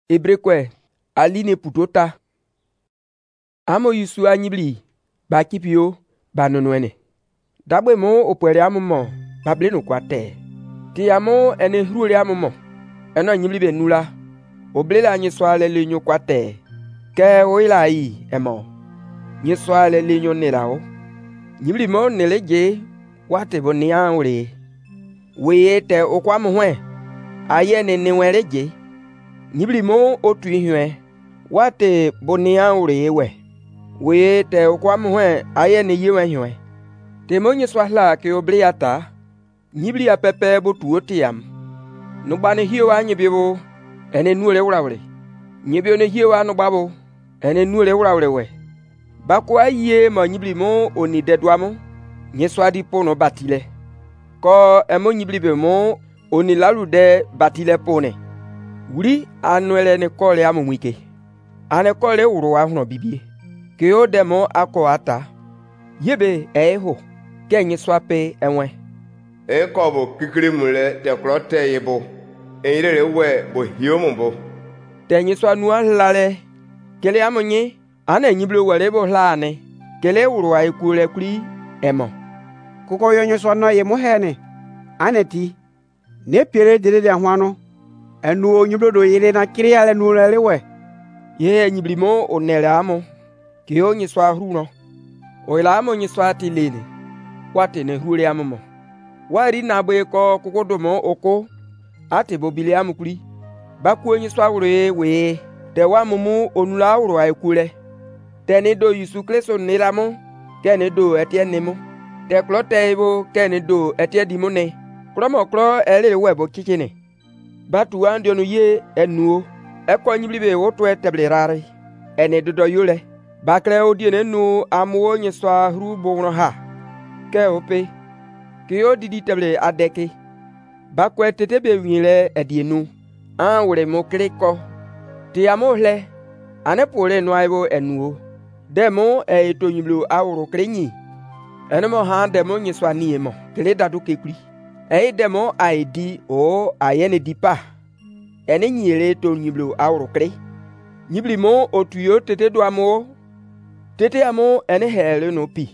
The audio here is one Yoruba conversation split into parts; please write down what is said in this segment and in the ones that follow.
Ebrekwe aline putota amo yusu anyibli ba kipio ba nonwene dagbe mo opwere amumo bable no kwate ti amo ene hrure amumo eno anyibli be nula oblela nyiswale lenyo kwate ke oila yi emo nyiswale lenyo nelao nyibli mo neleje wate bonia ore we te okwamu hwe ayene neweleje nyibli mo otu ihwe wate bonia ore we te okwamu hwe ayene yewe hwe te mo nyiswala ke obliata nyibli apepe botu otiam nugbane hiwa nyibibo ene nuole wurawre nyibio ne hiwa nugbabo ene nuole wurawre we bakwa ye mo nyibli mo oni dedwamo nyiswadi pono batile ko emo nyibli be mo oni lalude batile pone wuri anuele ne kole amumwike ane kole wuro ahno bibie ke o demo ako ata yebe eho ke nyiswape enwe ekobo kikirimule te klote yebo enyere we bo hiomumbo te nyiswa nuwa hlale kele amonye ane nyiblo wale bo hlane kele wuro ay kule kuli emo kuko yo nyiswa no ye mo hene aneti ne pere dele ahwano enu o nyiblo do yele na kiri ale nu le we ye nyibli mo onele amo ke o nyiswa hruno o ila amo nyiswa tilene wate ne hure amomo wari na be ko kukodomo oko ate bobile amukuri baku nyiswa wure we de wa mumu onula wuro ay kule teni do yusu kleso nilamo kene do etienemo te klotebo kene do etiedimone kromo kro ele webo kikine batu andionu ye enuo eko nyiblibe woto eteblerare ene dodo yule bakle odiene nu amuo nyiswa hru bongro ha ke ope ke odidi teble adeke bakwe tetebe wile edienu an wure mo kriko ti amohle ane pole no aibo enuo demo to nyiblo awro krenyi enemo ha demo nyiswa niemo kele dadu kekuri demo aidi o ayene dipa ene nyire to nyiblo awro kre nyibli mo otuyo tete do amo tete amo ene hele no pi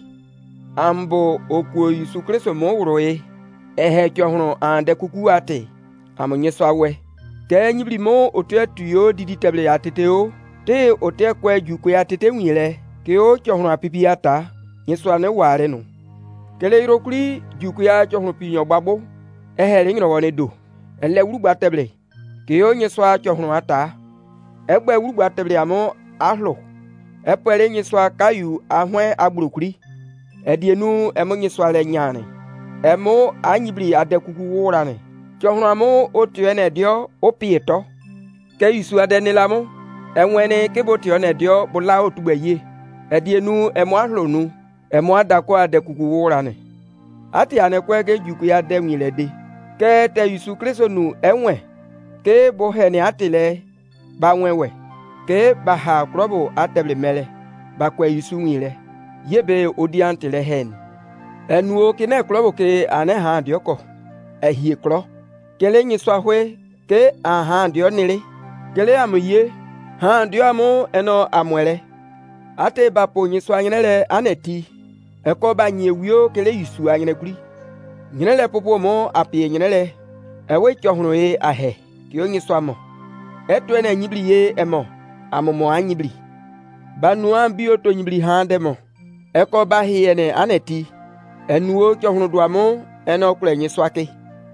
ambo okuo Yesu Kristo mo wroe ehe kyohro ande kuku ate amonyeswa we ke nyibli mo otuyo didi teble ya tete o te ote kwa juko ya tete nwile ke o kyohro apipi ata nyeswa ne ware no kele irokuri juko ya kyohro pinyo gbagbo ehe ngro wone do ele wurugba teble ke o nyeswa kyohro ata egbe wurugba teble amo ahlo epere nyeswa kayu ahwe agbrokuri edienu emo nyeswa le nyane emo anyibli adekuku wurane kyohro amo otu ene dio opieto ke Yesu adenilamo enwene keboti one dio bula otugbeyi edienu emo ahlonu emo adako adekuku wurane ati anekwe ke juku ya demwile de ke te Yesu Kristo nu enwe ke bo hene atile ba nwewe ke ba ha krobo ateble mele ba kwe Yesu nwile yebe odi antile hen enuo ke ne krobo ke ane ha dioko ehie kro kele nyiswa hwe ke aha dio nile kele amoye ha dio amo eno amwele ate ba po nyiswa nyele aneti eko ba nyewio kele Yesu anyele kuri nyele popo mo apie nyele ewe kyohro e ahe ki onyiswa mo eto ene nyibli ye emo amomo anyibli banu ambi oto nyibli hande mo eko ba hiene aneti enuo kyohro do amo eno kule nyiswa ke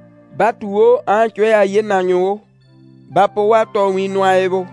batuo anchwe aye nanyo bapo wato winu aebo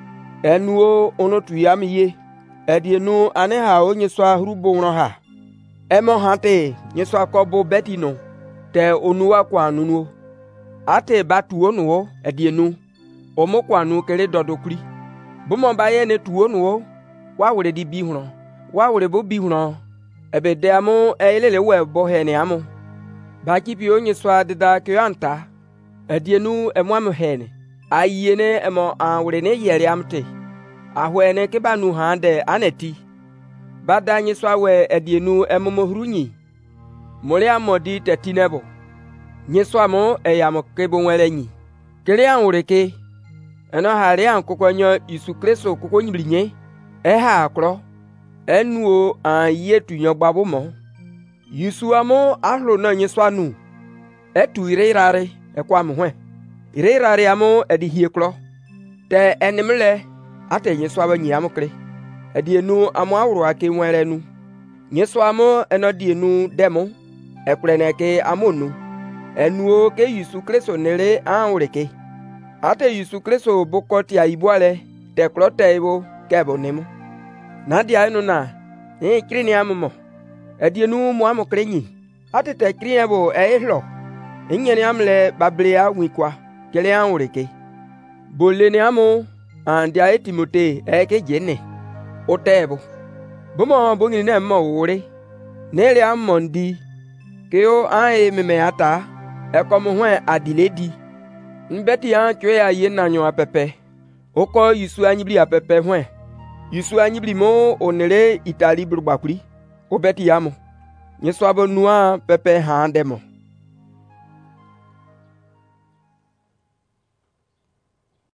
enuo onotu yamiye edienu ane ha onyiswa hrubonro ha emo hante nyiswa kobo betino te onuwa kwanu ate batuo no edienu omo kwanu kele dodokuri bomo baye ne tuo no wa wure di bihuro wa wure bo bihuro ebede amo elele we bo hene amo ba kipi onyiswa dida kyanta edienu emo am hene ayene emo awure ne yeri amte ahwene ke banu hande aneti bada nyiswa we edienu emo mohurunyi mole amodi tetinebo nyiswa mo eyamo kebo nwelenyi kele anwure ke eno hare an kokonyo Yesu Kristo kokonyiblinye ha akro enuo an yetu nyogbabu mo Yesu amo ahlo na nyeswanu etu irare ekwam hwe irare amo edi hieklo te enimle ate nyeswa nyi amokre edi enu amo awro ake nwere nu nyeswa amo eno di enu demo ekurene ke amonu enuo ke Yesu Kristo nere anwreke ate Yesu Kristo bokoti aibuale te klote ibo kebo nemo na dia enu na krini amomo edienu mu amokrenyi ate te krini ebo ehlo nyene amle bablia wikwa kele anwreke bolene amo andia Timote ke jene otebo bomo bongini ne mo wore nele amondi keo an meme ata ekomo hwe adiledi nbeti an chwe aye nanyo apepe oko Yesu anyibli apepe hwe Yesu anyibli mo onere itali brugbakuri obeti yamo nyeswa bonua pepe handemo